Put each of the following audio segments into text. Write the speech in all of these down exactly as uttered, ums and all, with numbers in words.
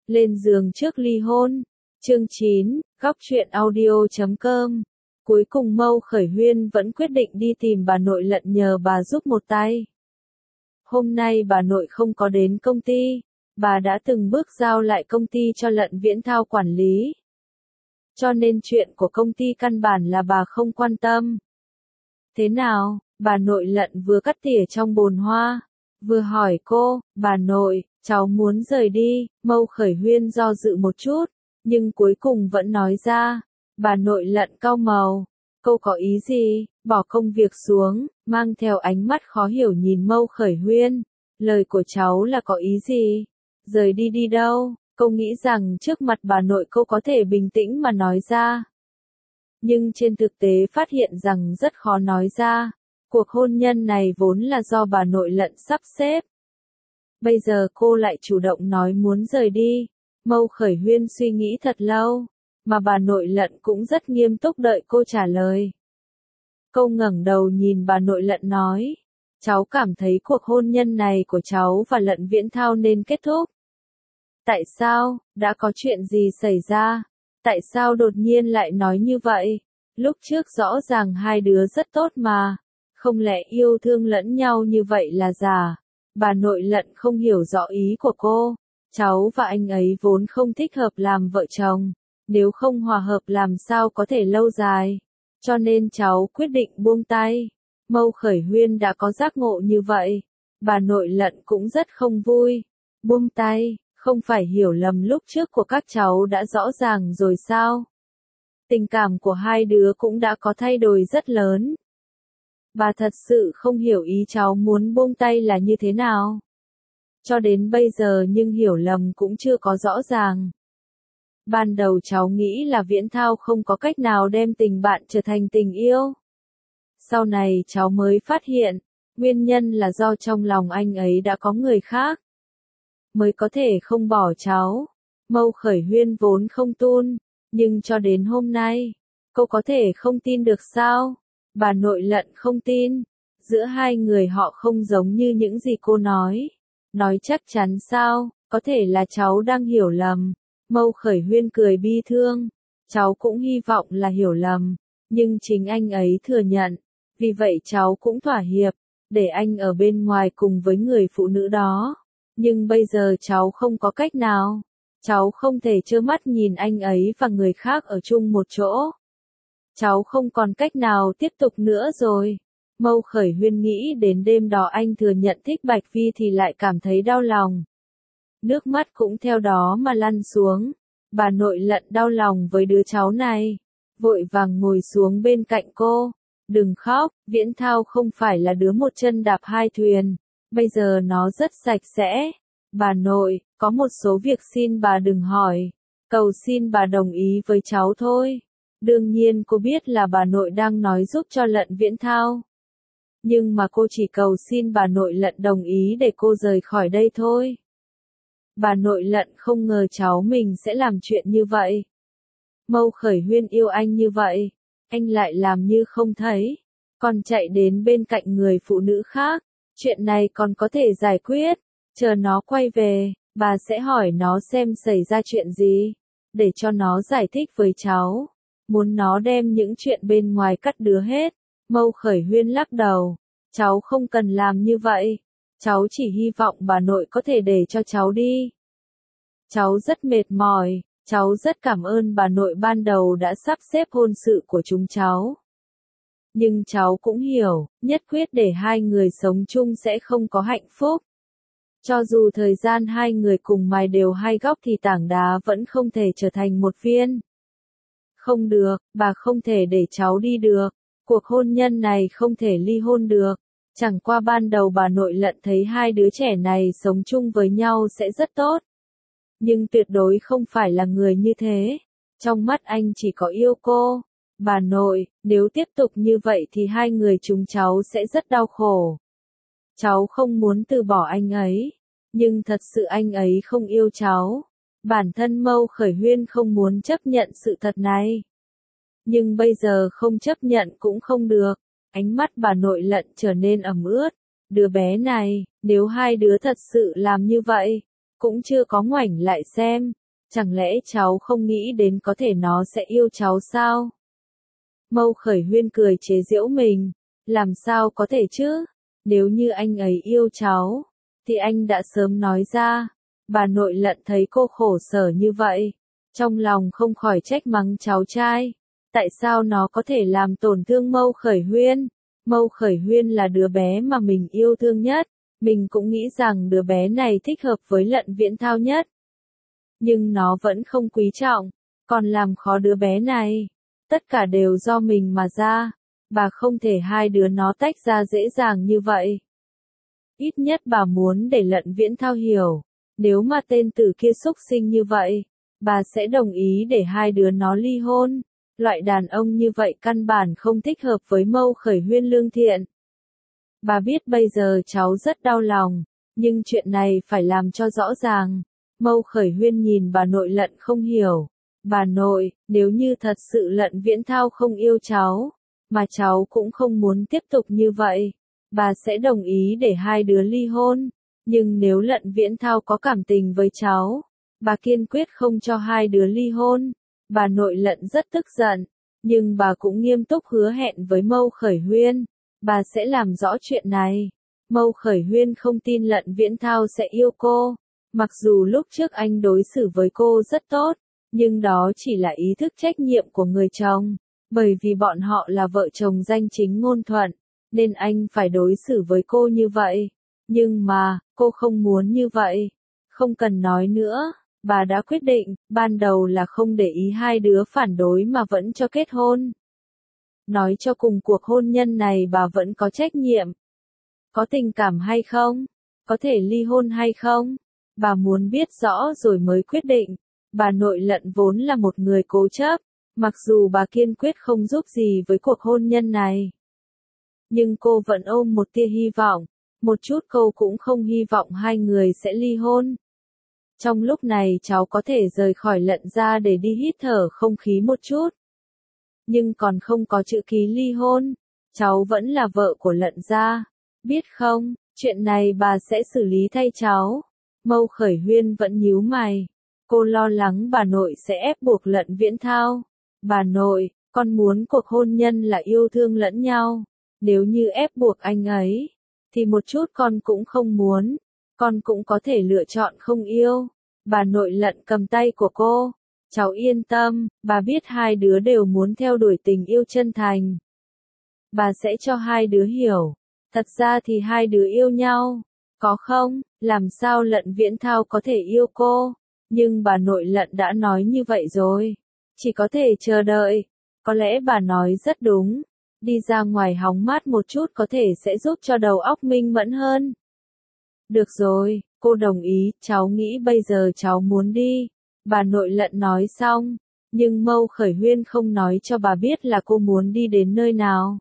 Lên giường trước ly hôn. Chương chín, góc truyện audio chấm com. Cuối cùng Mâu Khởi Huyên vẫn quyết định đi tìm bà nội Lận nhờ bà giúp một tay. Hôm nay bà nội không có đến công ty, bà đã từng bước giao lại công ty cho Lận Viễn Thao quản lý. Cho nên chuyện của công ty căn bản là bà không quan tâm. Thế nào, bà nội Lận vừa cắt tỉa trong bồn hoa, vừa hỏi cô, bà nội, cháu muốn rời đi. Mâu Khởi Huyên do dự một chút, nhưng cuối cùng vẫn nói ra. Bà nội Lận cau màu, câu có ý gì? Bỏ công việc xuống, mang theo ánh mắt khó hiểu nhìn Mâu Khởi Huyên. Lời của cháu là có ý gì? Rời đi đi đâu? Cô nghĩ rằng trước mặt bà nội cô có thể bình tĩnh mà nói ra. Nhưng trên thực tế phát hiện rằng rất khó nói ra. Cuộc hôn nhân này vốn là do bà nội Lận sắp xếp. Bây giờ cô lại chủ động nói muốn rời đi. Mâu Khởi Huyên suy nghĩ thật lâu, mà bà nội Lận cũng rất nghiêm túc đợi cô trả lời. Cô ngẩng đầu nhìn bà nội Lận nói, cháu cảm thấy cuộc hôn nhân này của cháu và Lận Viễn Thao nên kết thúc. Tại sao, đã có chuyện gì xảy ra? Tại sao đột nhiên lại nói như vậy? Lúc trước rõ ràng hai đứa rất tốt mà, không lẽ yêu thương lẫn nhau như vậy là giả? Bà nội Lận không hiểu rõ ý của cô. Cháu và anh ấy vốn không thích hợp làm vợ chồng, nếu không hòa hợp làm sao có thể lâu dài, cho nên cháu quyết định buông tay. Mâu Khởi Huyên đã có giác ngộ như vậy, bà nội Lận cũng rất không vui. Buông tay, không phải hiểu lầm lúc trước của các cháu đã rõ ràng rồi sao? Tình cảm của hai đứa cũng đã có thay đổi rất lớn. Bà thật sự không hiểu ý cháu muốn buông tay là như thế nào. Cho đến bây giờ nhưng hiểu lầm cũng chưa có rõ ràng. Ban đầu cháu nghĩ là Viễn Thao không có cách nào đem tình bạn trở thành tình yêu. Sau này cháu mới phát hiện, nguyên nhân là do trong lòng anh ấy đã có người khác. Mới có thể không bỏ cháu. Mâu Khởi Huyên vốn không tin, nhưng cho đến hôm nay, cô có thể không tin được sao? Bà nội Lận không tin. Giữa hai người họ không giống như những gì cô nói. Nói chắc chắn sao, có thể là cháu đang hiểu lầm. Mâu Khởi Huyên cười bi thương. Cháu cũng hy vọng là hiểu lầm, nhưng chính anh ấy thừa nhận. Vì vậy cháu cũng thỏa hiệp, để anh ở bên ngoài cùng với người phụ nữ đó. Nhưng bây giờ cháu không có cách nào. Cháu không thể trơ mắt nhìn anh ấy và người khác ở chung một chỗ. Cháu không còn cách nào tiếp tục nữa rồi. Mâu Khởi Huyên nghĩ đến đêm đó anh thừa nhận thích Bạch Vi thì lại cảm thấy đau lòng. Nước mắt cũng theo đó mà lăn xuống. Bà nội Lận đau lòng với đứa cháu này. Vội vàng ngồi xuống bên cạnh cô. Đừng khóc, Viễn Thao không phải là đứa một chân đạp hai thuyền. Bây giờ nó rất sạch sẽ. Bà nội, có một số việc xin bà đừng hỏi. Cầu xin bà đồng ý với cháu thôi. Đương nhiên cô biết là bà nội đang nói giúp cho Lận Viễn Thao. Nhưng mà cô chỉ cầu xin bà nội Lận đồng ý để cô rời khỏi đây thôi. Bà nội Lận không ngờ cháu mình sẽ làm chuyện như vậy. Mâu Khởi Huyên yêu anh như vậy, anh lại làm như không thấy, còn chạy đến bên cạnh người phụ nữ khác. Chuyện này còn có thể giải quyết, chờ nó quay về, bà sẽ hỏi nó xem xảy ra chuyện gì, để cho nó giải thích với cháu. Muốn nó đem những chuyện bên ngoài cắt đứa hết. Mâu Khởi Huyên lắc đầu, cháu không cần làm như vậy, cháu chỉ hy vọng bà nội có thể để cho cháu đi. Cháu rất mệt mỏi, cháu rất cảm ơn bà nội ban đầu đã sắp xếp hôn sự của chúng cháu. Nhưng cháu cũng hiểu, nhất quyết để hai người sống chung sẽ không có hạnh phúc. Cho dù thời gian hai người cùng mài đều hai góc thì tảng đá vẫn không thể trở thành một viên. Không được, bà không thể để cháu đi được. Cuộc hôn nhân này không thể ly hôn được. Chẳng qua ban đầu bà nội Lận thấy hai đứa trẻ này sống chung với nhau sẽ rất tốt. Nhưng tuyệt đối không phải là người như thế. Trong mắt anh chỉ có yêu cô. Bà nội, nếu tiếp tục như vậy thì hai người chúng cháu sẽ rất đau khổ. Cháu không muốn từ bỏ anh ấy. Nhưng thật sự anh ấy không yêu cháu. Bản thân Mâu Khởi Huyên không muốn chấp nhận sự thật này. Nhưng bây giờ không chấp nhận cũng không được. Ánh mắt bà nội Lận trở nên ẩm ướt. Đứa bé này, nếu hai đứa thật sự làm như vậy, cũng chưa có ngoảnh lại xem, chẳng lẽ cháu không nghĩ đến có thể nó sẽ yêu cháu sao? Mâu Khởi Huyên cười chế giễu mình, làm sao có thể chứ, nếu như anh ấy yêu cháu, thì anh đã sớm nói ra. Bà nội Lận thấy cô khổ sở như vậy, trong lòng không khỏi trách mắng cháu trai, tại sao nó có thể làm tổn thương Mâu Khởi Huyên? Mâu Khởi Huyên là đứa bé mà mình yêu thương nhất, mình cũng nghĩ rằng đứa bé này thích hợp với Lận Viễn Thao nhất. Nhưng nó vẫn không quý trọng, còn làm khó đứa bé này. Tất cả đều do mình mà ra, bà không thể hai đứa nó tách ra dễ dàng như vậy. Ít nhất bà muốn để Lận Viễn Thao hiểu, nếu mà tên tử kia xúc sinh như vậy, bà sẽ đồng ý để hai đứa nó ly hôn. Loại đàn ông như vậy căn bản không thích hợp với Mâu Khởi Huyên lương thiện. Bà biết bây giờ cháu rất đau lòng, nhưng chuyện này phải làm cho rõ ràng. Mâu Khởi Huyên nhìn bà nội Lận không hiểu. Bà nội, nếu như thật sự Lận Viễn Thao không yêu cháu, mà cháu cũng không muốn tiếp tục như vậy, bà sẽ đồng ý để hai đứa ly hôn. Nhưng nếu Lận Viễn Thao có cảm tình với cháu, bà kiên quyết không cho hai đứa ly hôn. Bà nội Lận rất tức giận, nhưng bà cũng nghiêm túc hứa hẹn với Mâu Khởi Huyên, bà sẽ làm rõ chuyện này. Mâu Khởi Huyên không tin Lận Viễn Thao sẽ yêu cô, mặc dù lúc trước anh đối xử với cô rất tốt, nhưng đó chỉ là ý thức trách nhiệm của người chồng, bởi vì bọn họ là vợ chồng danh chính ngôn thuận, nên anh phải đối xử với cô như vậy. Nhưng mà, cô không muốn như vậy. Không cần nói nữa, bà đã quyết định, ban đầu là không để ý hai đứa phản đối mà vẫn cho kết hôn. Nói cho cùng cuộc hôn nhân này bà vẫn có trách nhiệm. Có tình cảm hay không? Có thể ly hôn hay không? Bà muốn biết rõ rồi mới quyết định. Bà nội Lận vốn là một người cố chấp, mặc dù bà kiên quyết không giúp gì với cuộc hôn nhân này. Nhưng cô vẫn ôm một tia hy vọng, một chút cô cũng không hy vọng hai người sẽ ly hôn. Trong lúc này cháu có thể rời khỏi Lận gia để đi hít thở không khí một chút. Nhưng còn không có chữ ký ly hôn, cháu vẫn là vợ của Lận gia, biết không, chuyện này bà sẽ xử lý thay cháu. Mâu Khởi Huyên vẫn nhíu mày. Cô lo lắng bà nội sẽ ép buộc Lận Viễn Thao. Bà nội, con muốn cuộc hôn nhân là yêu thương lẫn nhau. Nếu như ép buộc anh ấy, thì một chút con cũng không muốn. Con cũng có thể lựa chọn không yêu. Bà nội Lận cầm tay của cô. Cháu yên tâm, bà biết hai đứa đều muốn theo đuổi tình yêu chân thành. Bà sẽ cho hai đứa hiểu. Thật ra thì hai đứa yêu nhau. Có không, làm sao Lận Viễn Thao có thể yêu cô? Nhưng bà nội Lận đã nói như vậy rồi. Chỉ có thể chờ đợi. Có lẽ bà nói rất đúng. Đi ra ngoài hóng mát một chút có thể sẽ giúp cho đầu óc minh mẫn hơn. Được rồi, cô đồng ý, cháu nghĩ bây giờ cháu muốn đi. Bà nội Lận nói xong. Nhưng Mâu Khởi Huyên không nói cho bà biết là cô muốn đi đến nơi nào.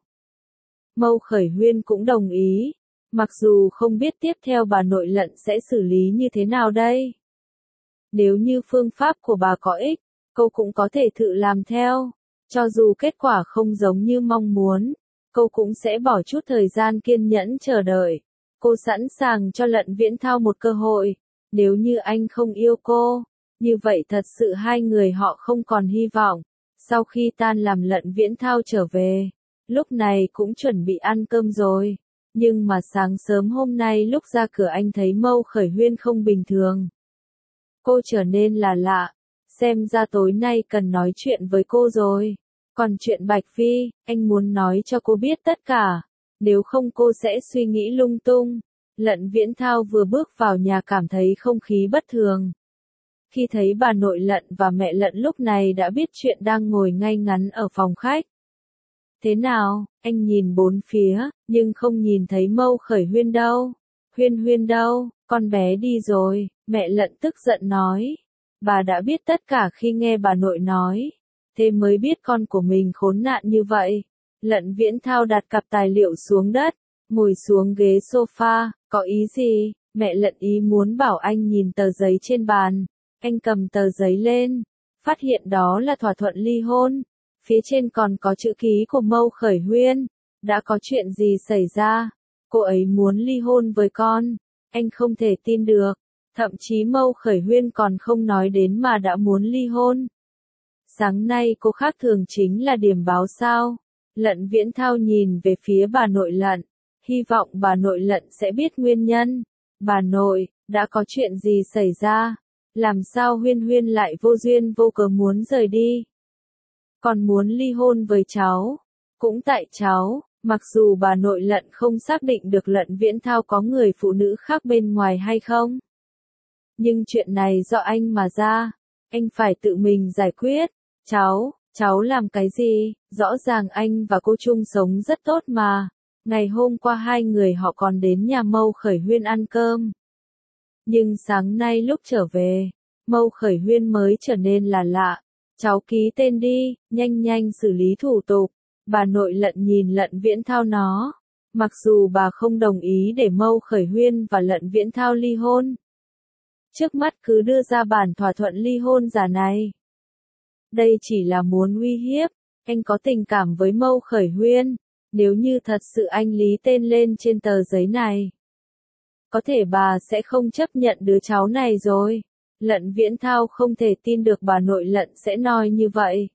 Mâu Khởi Huyên cũng đồng ý. Mặc dù không biết tiếp theo bà nội Lận sẽ xử lý như thế nào đây. Nếu như phương pháp của bà có ích, cô cũng có thể thử làm theo. Cho dù kết quả không giống như mong muốn, cô cũng sẽ bỏ chút thời gian kiên nhẫn chờ đợi. Cô sẵn sàng cho Lận Viễn Thao một cơ hội. Nếu như anh không yêu cô, như vậy thật sự hai người họ không còn hy vọng. Sau khi tan làm Lận Viễn Thao trở về, lúc này cũng chuẩn bị ăn cơm rồi. Nhưng mà sáng sớm hôm nay lúc ra cửa anh thấy Mâu Khởi Huyên không bình thường. Cô trở nên là lạ, xem ra tối nay cần nói chuyện với cô rồi. Còn chuyện Bạch Phi, anh muốn nói cho cô biết tất cả, nếu không cô sẽ suy nghĩ lung tung. Lận Viễn Thao vừa bước vào nhà cảm thấy không khí bất thường. Khi thấy bà nội Lận và mẹ Lận lúc này đã biết chuyện đang ngồi ngay ngắn ở phòng khách. Thế nào, anh nhìn bốn phía, nhưng không nhìn thấy Mâu Khởi Huyên đâu. Huyên Huyên đâu, con bé đi rồi, mẹ Lận tức giận nói. Bà đã biết tất cả khi nghe bà nội nói. Thế mới biết con của mình khốn nạn như vậy. Lận Viễn Thao đặt cặp tài liệu xuống đất, ngồi xuống ghế sofa, có ý gì? Mẹ Lận ý muốn bảo anh nhìn tờ giấy trên bàn. Anh cầm tờ giấy lên, phát hiện đó là thỏa thuận ly hôn. Phía trên còn có chữ ký của Mâu Khởi Huyên. Đã có chuyện gì xảy ra? Cô ấy muốn ly hôn với con. Anh không thể tin được. Thậm chí Mâu Khởi Huyên còn không nói đến mà đã muốn ly hôn. Sáng nay cô khác thường chính là điểm báo sao? Lận Viễn Thao nhìn về phía bà nội Lận, hy vọng bà nội Lận sẽ biết nguyên nhân. Bà nội, đã có chuyện gì xảy ra? Làm sao Huyên Huyên lại vô duyên vô cớ muốn rời đi? Còn muốn ly hôn với cháu? Cũng tại cháu, mặc dù bà nội Lận không xác định được Lận Viễn Thao có người phụ nữ khác bên ngoài hay không. Nhưng chuyện này do anh mà ra, anh phải tự mình giải quyết. Cháu, cháu làm cái gì? Rõ ràng anh và cô chung sống rất tốt mà. Ngày hôm qua hai người họ còn đến nhà Mâu Khởi Huyên ăn cơm. Nhưng sáng nay lúc trở về, Mâu Khởi Huyên mới trở nên là lạ. Cháu ký tên đi, nhanh nhanh xử lý thủ tục. Bà nội Lận nhìn Lận Viễn Thao nó. Mặc dù bà không đồng ý để Mâu Khởi Huyên và Lận Viễn Thao ly hôn. Trước mắt cứ đưa ra bản thỏa thuận ly hôn giả này. Đây chỉ là muốn uy hiếp, anh có tình cảm với Mâu Khởi Huyên, nếu như thật sự anh lý tên lên trên tờ giấy này. Có thể bà sẽ không chấp nhận đứa cháu này rồi. Lận Viễn Thao không thể tin được bà nội Lận sẽ nói như vậy.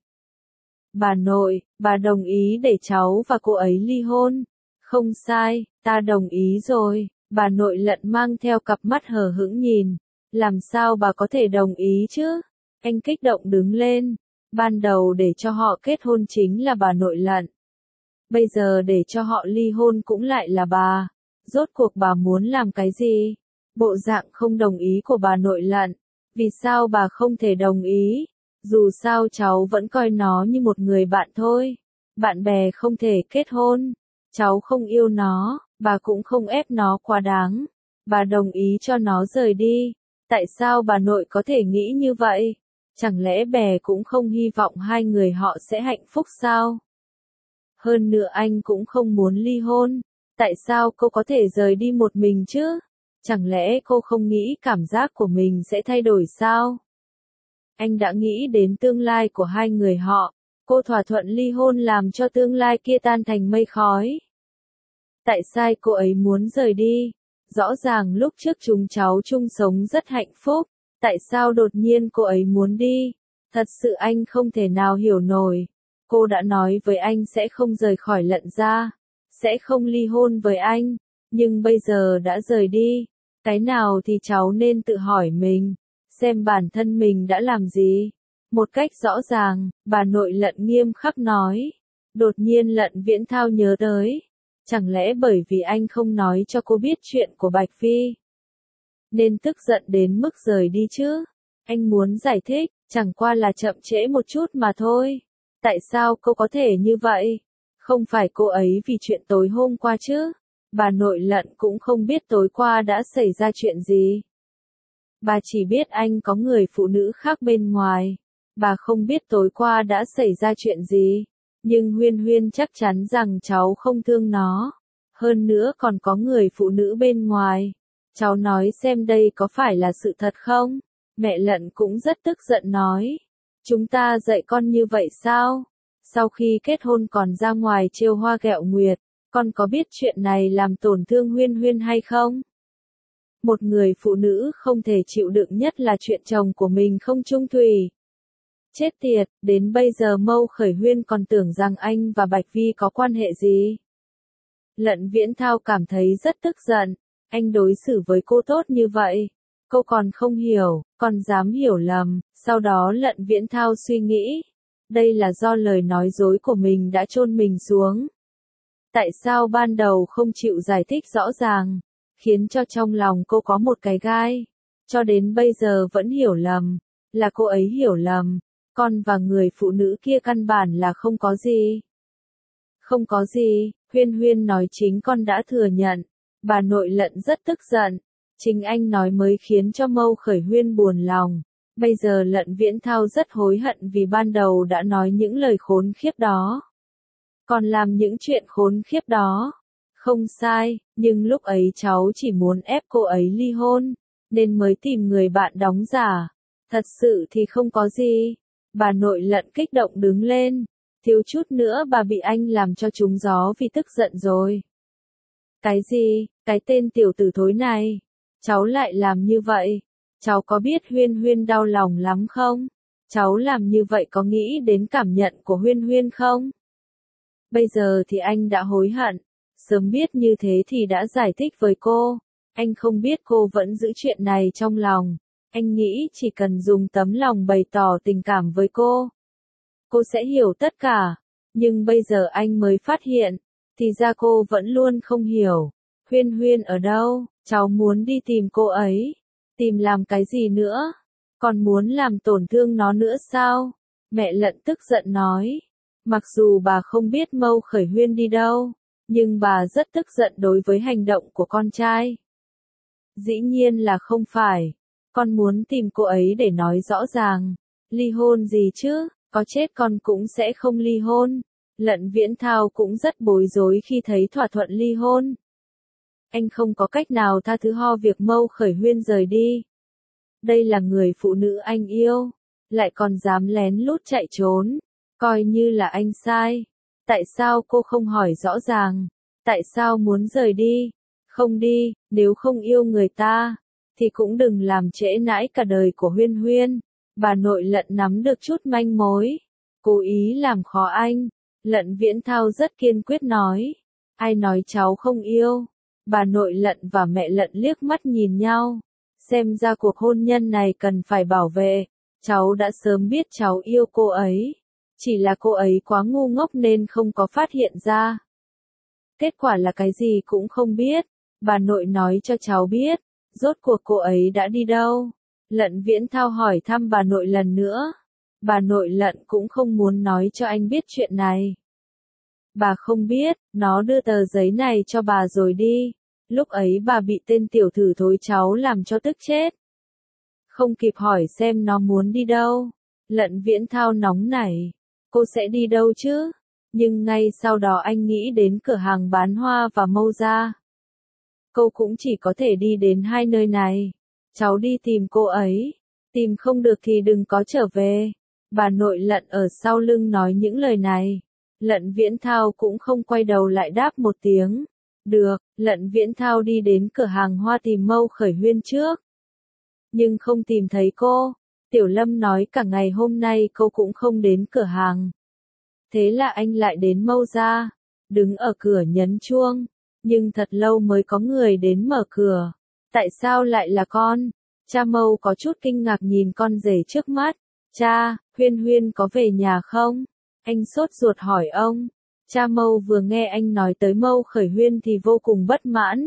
Bà nội, bà đồng ý để cháu và cô ấy ly hôn. Không sai, ta đồng ý rồi. Bà nội Lận mang theo cặp mắt hờ hững nhìn. Làm sao bà có thể đồng ý chứ? Anh kích động đứng lên. Ban đầu để cho họ kết hôn chính là bà nội Lận. Bây giờ để cho họ ly hôn cũng lại là bà. Rốt cuộc bà muốn làm cái gì? Bộ dạng không đồng ý của bà nội Lận. Vì sao bà không thể đồng ý? Dù sao cháu vẫn coi nó như một người bạn thôi. Bạn bè không thể kết hôn. Cháu không yêu nó, bà cũng không ép nó quá đáng. Bà đồng ý cho nó rời đi. Tại sao bà nội có thể nghĩ như vậy? Chẳng lẽ bè cũng không hy vọng hai người họ sẽ hạnh phúc sao? Hơn nữa anh cũng không muốn ly hôn. Tại sao cô có thể rời đi một mình chứ? Chẳng lẽ cô không nghĩ cảm giác của mình sẽ thay đổi sao? Anh đã nghĩ đến tương lai của hai người họ. Cô thỏa thuận ly hôn làm cho tương lai kia tan thành mây khói. Tại sao cô ấy muốn rời đi? Rõ ràng lúc trước chúng cháu chung sống rất hạnh phúc. Tại sao đột nhiên cô ấy muốn đi? Thật sự anh không thể nào hiểu nổi. Cô đã nói với anh sẽ không rời khỏi Lận gia, sẽ không ly hôn với anh, nhưng bây giờ đã rời đi. Cái nào thì cháu nên tự hỏi mình, xem bản thân mình đã làm gì. Một cách rõ ràng, bà nội Lận nghiêm khắc nói. Đột nhiên Lận Viễn Thao nhớ tới. Chẳng lẽ bởi vì anh không nói cho cô biết chuyện của Bạch Phi, nên tức giận đến mức rời đi chứ? Anh muốn giải thích, chẳng qua là chậm trễ một chút mà thôi. Tại sao cô có thể như vậy? Không phải cô ấy vì chuyện tối hôm qua chứ? Bà nội Lận cũng không biết tối qua đã xảy ra chuyện gì. Bà chỉ biết anh có người phụ nữ khác bên ngoài. Bà không biết tối qua đã xảy ra chuyện gì. Nhưng Huyên Huyên chắc chắn rằng cháu không thương nó. Hơn nữa còn có người phụ nữ bên ngoài. Cháu nói xem đây có phải là sự thật không? Mẹ Lận cũng rất tức giận nói. Chúng ta dạy con như vậy sao? Sau khi kết hôn còn ra ngoài trêu hoa ghẹo nguyệt, con có biết chuyện này làm tổn thương Huyên Huyên hay không? Một người phụ nữ không thể chịu đựng nhất là chuyện chồng của mình không chung thủy. Chết tiệt, đến bây giờ Mâu Khởi Huyên còn tưởng rằng anh và Bạch Vi có quan hệ gì. Lận Viễn Thao cảm thấy rất tức giận. Anh đối xử với cô tốt như vậy. Cô còn không hiểu, còn dám hiểu lầm. Sau đó Lận Viễn Thao suy nghĩ. Đây là do lời nói dối của mình đã chôn mình xuống. Tại sao ban đầu không chịu giải thích rõ ràng, khiến cho trong lòng cô có một cái gai. Cho đến bây giờ vẫn hiểu lầm. Là cô ấy hiểu lầm. Con và người phụ nữ kia căn bản là không có gì. Không có gì, Huyên Huyên nói chính con đã thừa nhận. Bà nội Lận rất tức giận. Chính anh nói mới khiến cho Mâu Khởi Huyên buồn lòng. Bây giờ Lận Viễn Thao rất hối hận vì ban đầu đã nói những lời khốn khiếp đó. Còn làm những chuyện khốn khiếp đó. Không sai, nhưng lúc ấy cháu chỉ muốn ép cô ấy ly hôn, nên mới tìm người bạn đóng giả. Thật sự thì không có gì. Bà nội Lận kích động đứng lên. Thiếu chút nữa bà bị anh làm cho trúng gió vì tức giận rồi. Cái gì, cái tên tiểu tử thối này, cháu lại làm như vậy, cháu có biết Huyên Huyên đau lòng lắm không? Cháu làm như vậy có nghĩ đến cảm nhận của Huyên Huyên không? Bây giờ thì anh đã hối hận, sớm biết như thế thì đã giải thích với cô. Anh không biết cô vẫn giữ chuyện này trong lòng. Anh nghĩ chỉ cần dùng tấm lòng bày tỏ tình cảm với cô, cô sẽ hiểu tất cả. Nhưng bây giờ anh mới phát hiện, thì ra cô vẫn luôn không hiểu. Huyên Huyên ở đâu? Cháu muốn đi tìm cô ấy. Tìm làm cái gì nữa? Còn muốn làm tổn thương nó nữa sao? Mẹ Lận tức giận nói. Mặc dù bà không biết Mâu Khởi Huyên đi đâu, nhưng bà rất tức giận đối với hành động của con trai. Dĩ nhiên là không phải. Con muốn tìm cô ấy để nói rõ ràng. Ly hôn gì chứ? Có chết con cũng sẽ không ly hôn. Lận Viễn Thao cũng rất bối rối khi thấy thỏa thuận ly hôn. Anh không có cách nào tha thứ ho việc Mâu Khởi Huyên rời đi. Đây là người phụ nữ anh yêu, lại còn dám lén lút chạy trốn. Coi như là anh sai. Tại sao cô không hỏi rõ ràng? Tại sao muốn rời đi? Không đi, nếu không yêu người ta, thì cũng đừng làm trễ nãi cả đời của Huyên Huyên. Bà nội Lận nắm được chút manh mối, cố ý làm khó anh. Lận Viễn Thao rất kiên quyết nói. Ai nói cháu không yêu? Bà nội Lận và mẹ Lận liếc mắt nhìn nhau. Xem ra cuộc hôn nhân này cần phải bảo vệ. Cháu đã sớm biết cháu yêu cô ấy. Chỉ là cô ấy quá ngu ngốc nên không có phát hiện ra. Kết quả là cái gì cũng không biết. Bà nội nói cho cháu biết. Rốt cuộc cô ấy đã đi đâu? Lận Viễn Thao hỏi thăm bà nội lần nữa. Bà nội Lận cũng không muốn nói cho anh biết chuyện này. Bà không biết, nó đưa tờ giấy này cho bà rồi đi. Lúc ấy bà bị tên tiểu thử thối cháu làm cho tức chết. Không kịp hỏi xem nó muốn đi đâu. Lận Viễn Thao nóng nảy. Cô sẽ đi đâu chứ? Nhưng ngay sau đó anh nghĩ đến cửa hàng bán hoa và Mâu gia. Cô cũng chỉ có thể đi đến hai nơi này. Cháu đi tìm cô ấy. Tìm không được thì đừng có trở về. Bà nội Lận ở sau lưng nói những lời này. Lận Viễn Thao cũng không quay đầu lại đáp một tiếng. Được, Lận Viễn Thao đi đến cửa hàng hoa tìm Mâu Khởi Huyên trước. Nhưng không tìm thấy cô. Tiểu Lâm nói cả ngày hôm nay cô cũng không đến cửa hàng. Thế là anh lại đến Mâu gia, đứng ở cửa nhấn chuông. Nhưng thật lâu mới có người đến mở cửa. Tại sao lại là con? Cha Mâu có chút kinh ngạc nhìn con rể trước mắt. Cha, Huyên Huyên có về nhà không? Anh sốt ruột hỏi ông. Cha Mâu vừa nghe anh nói tới Mâu Khởi Huyên thì vô cùng bất mãn.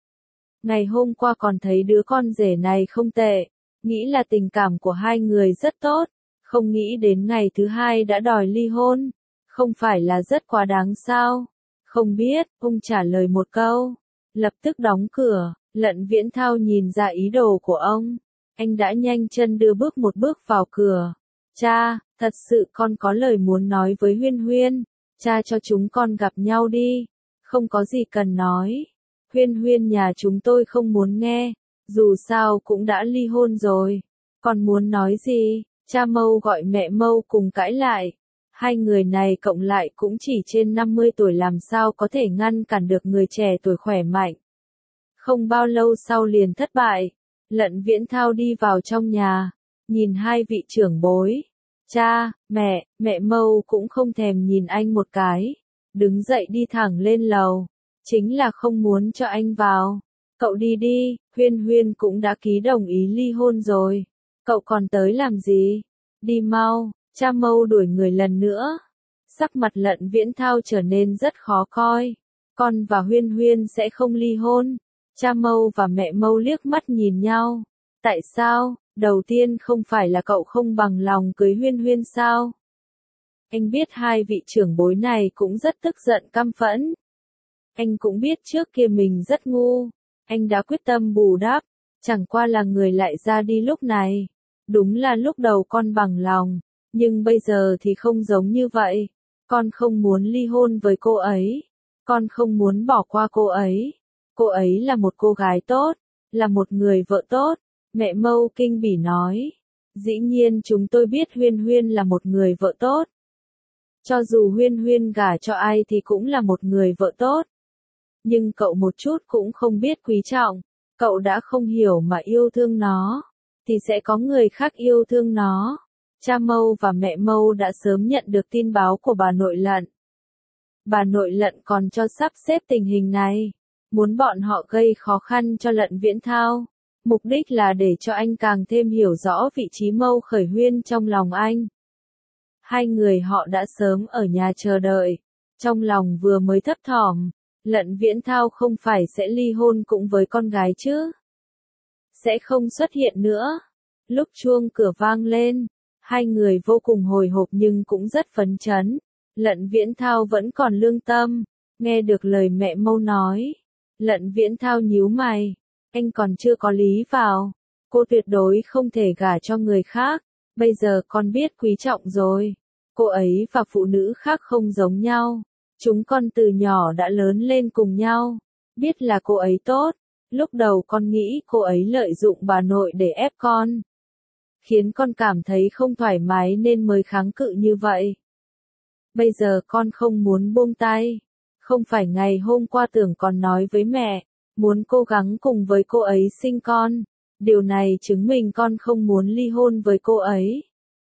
Ngày hôm qua còn thấy đứa con rể này không tệ, nghĩ là tình cảm của hai người rất tốt, không nghĩ đến ngày thứ hai đã đòi ly hôn, không phải là rất quá đáng sao? Không biết, ông trả lời một câu, lập tức đóng cửa. Lận Viễn Thao nhìn ra ý đồ của ông, anh đã nhanh chân đưa bước một bước vào cửa. Cha, thật sự con có lời muốn nói với Huyên Huyên, cha cho chúng con gặp nhau đi, không có gì cần nói. Huyên Huyên nhà chúng tôi không muốn nghe, dù sao cũng đã ly hôn rồi, còn muốn nói gì? Cha Mâu gọi mẹ Mâu cùng cãi lại. Hai người này cộng lại cũng chỉ trên năm mươi tuổi, làm sao có thể ngăn cản được người trẻ tuổi khỏe mạnh. Không bao lâu sau liền thất bại. Lận Viễn Thao đi vào trong nhà, nhìn hai vị trưởng bối. Cha, mẹ, mẹ Mâu cũng không thèm nhìn anh một cái. Đứng dậy đi thẳng lên lầu. Chính là không muốn cho anh vào. Cậu đi đi, Huyên Huyên cũng đã ký đồng ý ly hôn rồi. Cậu còn tới làm gì? Đi mau. Cha Mâu đuổi người lần nữa. Sắc mặt Lận Viễn Thao trở nên rất khó coi. Con và Huyên Huyên sẽ không ly hôn. Cha Mâu và mẹ Mâu liếc mắt nhìn nhau. Tại sao? Đầu tiên không phải là cậu không bằng lòng cưới Huyên Huyên sao? Anh biết hai vị trưởng bối này cũng rất tức giận căm phẫn. Anh cũng biết trước kia mình rất ngu. Anh đã quyết tâm bù đắp. Chẳng qua là người lại ra đi lúc này. Đúng là lúc đầu con bằng lòng. Nhưng bây giờ thì không giống như vậy. Con không muốn ly hôn với cô ấy. Con không muốn bỏ qua cô ấy. Cô ấy là một cô gái tốt. Là một người vợ tốt. Mẹ Mâu kinh bỉ nói. Dĩ nhiên chúng tôi biết Huyên Huyên là một người vợ tốt. Cho dù Huyên Huyên gả cho ai thì cũng là một người vợ tốt. Nhưng cậu một chút cũng không biết quý trọng. Cậu đã không hiểu mà yêu thương nó. thì sẽ có người khác yêu thương nó. Cha Mâu và mẹ Mâu đã sớm nhận được tin báo của bà nội Lận. Bà nội Lận còn cho sắp xếp tình hình này, muốn bọn họ gây khó khăn cho Lận Viễn Thao. Mục đích là để cho anh càng thêm hiểu rõ vị trí Mâu Khởi Huyên trong lòng anh. Hai người họ đã sớm ở nhà chờ đợi, trong lòng vừa mới thấp thỏm, Lận Viễn Thao không phải sẽ ly hôn cũng với con gái chứ? Sẽ không xuất hiện nữa. Lúc chuông cửa vang lên, hai người vô cùng hồi hộp nhưng cũng rất phấn chấn. Lận Viễn Thao vẫn còn lương tâm, nghe được lời mẹ Mâu nói. Lận Viễn Thao nhíu mày, anh còn chưa có lý vào, cô tuyệt đối không thể gả cho người khác, bây giờ con biết quý trọng rồi. Cô ấy và phụ nữ khác không giống nhau, chúng con từ nhỏ đã lớn lên cùng nhau, biết là cô ấy tốt. Lúc đầu con nghĩ cô ấy lợi dụng bà nội để ép con, khiến con cảm thấy không thoải mái nên mới kháng cự như vậy. Bây giờ con không muốn buông tay. Không phải ngày hôm qua tưởng còn nói với mẹ, muốn cố gắng cùng với cô ấy sinh con. Điều này chứng minh con không muốn ly hôn với cô ấy.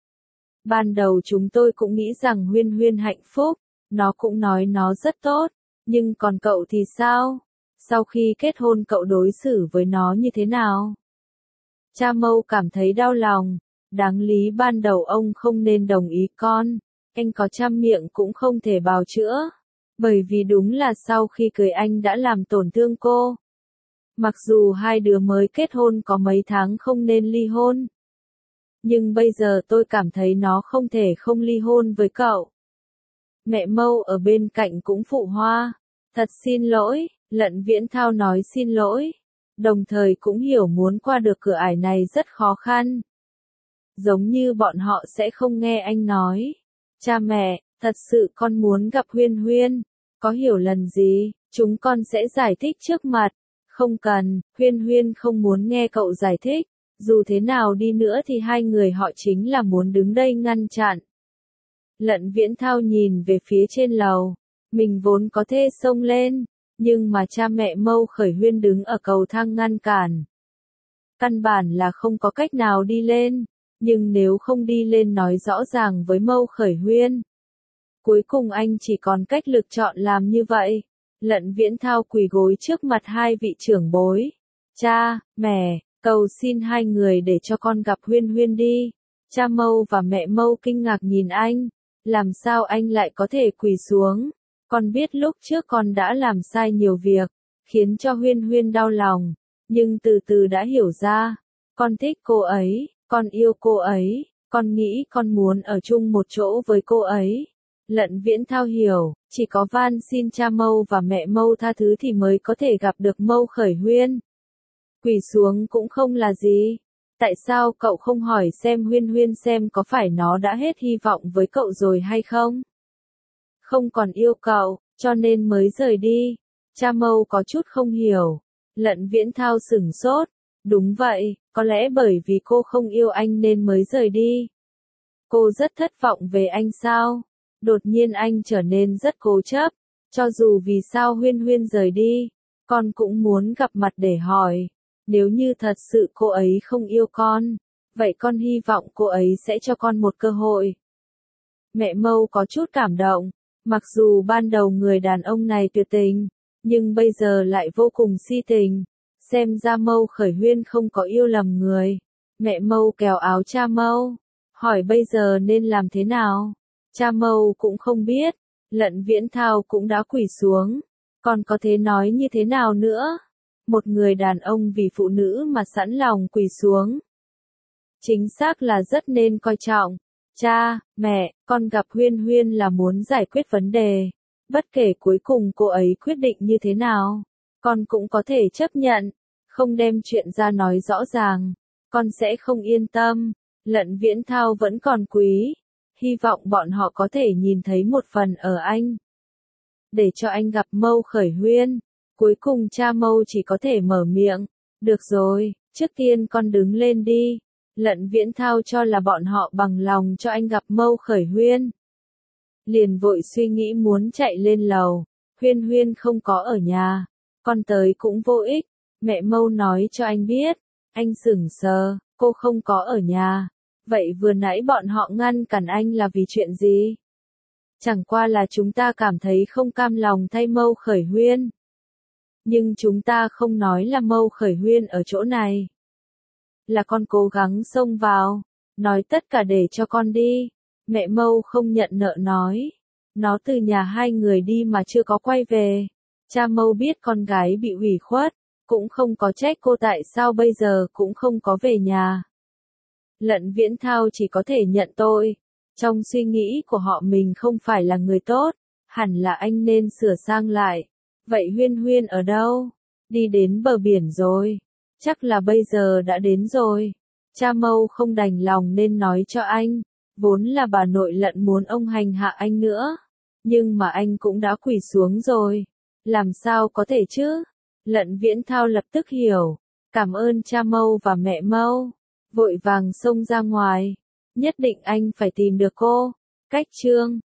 Ban đầu chúng tôi cũng nghĩ rằng Huyên Huyên hạnh phúc, nó cũng nói nó rất tốt, nhưng còn cậu thì sao? Sau khi kết hôn cậu đối xử với nó như thế nào? Cha Mâu cảm thấy đau lòng, đáng lý ban đầu ông không nên đồng ý con, anh có trăm miệng cũng không thể bào chữa, bởi vì đúng là sau khi cưới anh đã làm tổn thương cô. Mặc dù hai đứa mới kết hôn có mấy tháng không nên ly hôn, nhưng bây giờ tôi cảm thấy nó không thể không ly hôn với cậu. Mẹ Mâu ở bên cạnh cũng phụ hoa, thật xin lỗi. Lận Viễn Thao nói xin lỗi, đồng thời cũng hiểu muốn qua được cửa ải này rất khó khăn. Giống như bọn họ sẽ không nghe anh nói. Cha mẹ, thật sự con muốn gặp Huyên Huyên, có hiểu lầm gì, chúng con sẽ giải thích trước mặt. Không cần, Huyên Huyên không muốn nghe cậu giải thích, dù thế nào đi nữa thì hai người họ chính là muốn đứng đây ngăn chặn. Lận Viễn Thao nhìn về phía trên lầu, mình vốn có thể xông lên, nhưng mà cha mẹ Mâu Khởi Huyên đứng ở cầu thang ngăn cản. Căn bản là không có cách nào đi lên, nhưng nếu không đi lên nói rõ ràng với Mâu Khởi Huyên. Cuối cùng anh chỉ còn cách lựa chọn làm như vậy. Lận Viễn Thao quỳ gối trước mặt hai vị trưởng bối. Cha, mẹ, cầu xin hai người để cho con gặp Huyên Huyên đi. Cha Mâu và mẹ Mâu kinh ngạc nhìn anh. Làm sao anh lại có thể quỳ xuống? Con biết lúc trước con đã làm sai nhiều việc, khiến cho Huyên Huyên đau lòng, nhưng từ từ đã hiểu ra. Con thích cô ấy, con yêu cô ấy, con nghĩ con muốn ở chung một chỗ với cô ấy. Lận Viễn Thao hiểu, chỉ có van xin cha Mâu và mẹ Mâu tha thứ thì mới có thể gặp được Mâu Khởi Huyên. Quỳ xuống cũng không là gì. Tại sao cậu không hỏi xem Huyên Huyên xem có phải nó đã hết hy vọng với cậu rồi hay không? Không còn yêu cậu, cho nên mới rời đi. Cha Mâu có chút không hiểu. Lận Viễn Thao sửng sốt. Đúng vậy, có lẽ bởi vì cô không yêu anh nên mới rời đi. Cô rất thất vọng về anh sao? Đột nhiên anh trở nên rất cố chấp. Cho dù vì sao Huyên Huyên rời đi, con cũng muốn gặp mặt để hỏi. Nếu như thật sự cô ấy không yêu con, vậy con hy vọng cô ấy sẽ cho con một cơ hội. Mẹ Mâu có chút cảm động. Mặc dù ban đầu người đàn ông này tuyệt tình, nhưng bây giờ lại vô cùng si tình. Xem ra Mâu Khởi Huyên không có yêu lầm người. Mẹ Mâu kéo áo cha Mâu, hỏi bây giờ nên làm thế nào? Cha Mâu cũng không biết. Lận Viễn Thao cũng đã quỳ xuống. Còn có thể nói như thế nào nữa? Một người đàn ông vì phụ nữ mà sẵn lòng quỳ xuống. Chính xác là rất nên coi trọng. Cha, mẹ, con gặp Huyên Huyên là muốn giải quyết vấn đề. Bất kể cuối cùng cô ấy quyết định như thế nào, con cũng có thể chấp nhận. Không đem chuyện ra nói rõ ràng, con sẽ không yên tâm. Lận Viễn Thao vẫn còn quý. Hy vọng bọn họ có thể nhìn thấy một phần ở anh. Để cho anh gặp Mâu Khởi Huyên. Cuối cùng cha Mâu chỉ có thể mở miệng. Được rồi, trước tiên con đứng lên đi. Lận Viễn Thao cho là bọn họ bằng lòng cho anh gặp Mâu Khởi Huyên. Liền vội suy nghĩ muốn chạy lên lầu. Huyên Huyên không có ở nhà. Con tới cũng vô ích. Mẹ Mâu nói cho anh biết. Anh sững sờ. cô không có ở nhà. Vậy vừa nãy bọn họ ngăn cản anh là vì chuyện gì? Chẳng qua là chúng ta cảm thấy không cam lòng thay Mâu Khởi Huyên. Nhưng chúng ta không nói là Mâu Khởi Huyên ở chỗ này. Là con cố gắng xông vào, nói tất cả để cho con đi. Mẹ Mâu không nhận nợ nói. Nó từ nhà hai người đi mà chưa có quay về. Cha Mâu biết con gái bị ủy khuất, cũng không có trách cô tại sao bây giờ cũng không có về nhà. Lận Viễn Thao chỉ có thể nhận tội. Trong suy nghĩ của họ mình không phải là người tốt, hẳn là anh nên sửa sang lại. Vậy Huyên Huyên ở đâu? Đi đến bờ biển rồi. Chắc là bây giờ đã đến rồi. Cha Mâu không đành lòng nên nói cho anh. Vốn là bà nội Lận muốn ông hành hạ anh nữa. Nhưng mà anh cũng đã quỳ xuống rồi. Làm sao có thể chứ? Lận Viễn Thao lập tức hiểu. Cảm ơn cha Mâu và mẹ Mâu. Vội vàng xông ra ngoài. Nhất định anh phải tìm được cô. Cách chương